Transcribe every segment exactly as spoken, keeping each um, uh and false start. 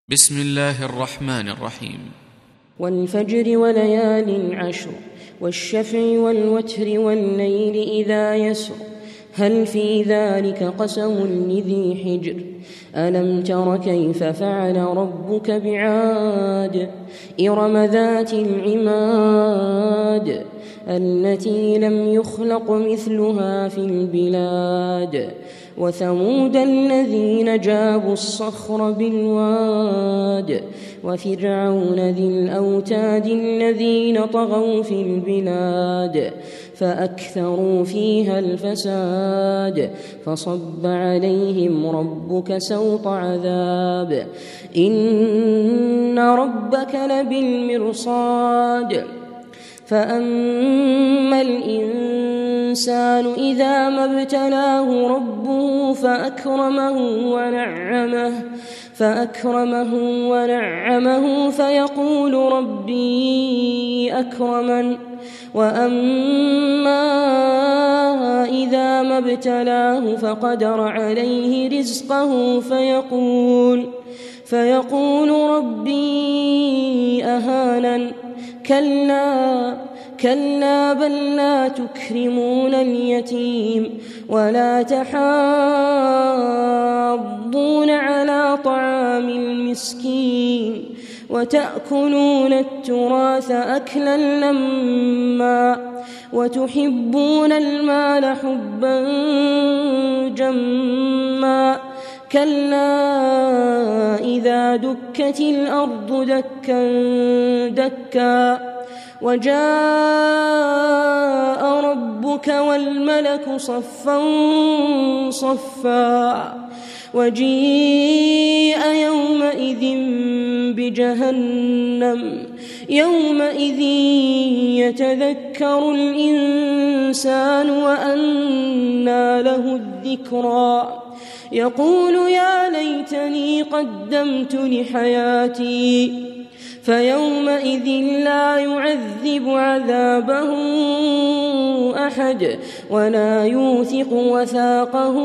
بسم الله الرحمن الرحيم. والفجر وليال عشر والشفع والوتر والليل إذا يسر هل في ذلك قسم لذي حجر ألم تر كيف فعل ربك بعاد إرم ذات العماد التي لم يخلق مثلها في البلاد وثمود الذين جابوا الصخر بالواد وفرعون ذي الأوتاد الذين طغوا في البلاد فأكثروا فيها الفساد فصب عليهم ربك سوط عذاب إن ربك لبالمرصاد فأما الإنسان إذا ما ابتلاه ربه فأكرمه ونعمه فأكرمه ونعمه فيقول ربي أكرمن وأما إذا ما ابتلاه فقدر عليه رزقه فيقول فيقول ربي أهانن كلا كلا بل لا تكرمون اليتيم ولا تحاضون على طعام المسكين وتأكلون التراث أكلا لما وتحبون المال حبا جما كلا إذا دكت الأرض دكا دكا وجاء ربك والملك صفا صفا وجيء يومئذ بجهنم يومئذ يتذكر الإنسان وأنى له الذكرى يقول يا ليتني قدمت لحياتي فيومئذ لا يعذب عذابه أحد ولا يوثق وثاقه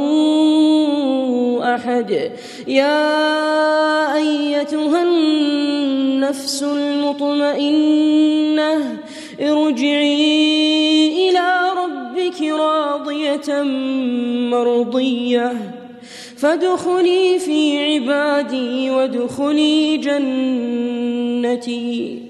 أحد يا أيتها النفس المطمئنة ارجعي إلى ربك راضية مرضية فادخلي في عبادي وادخلي جنتي.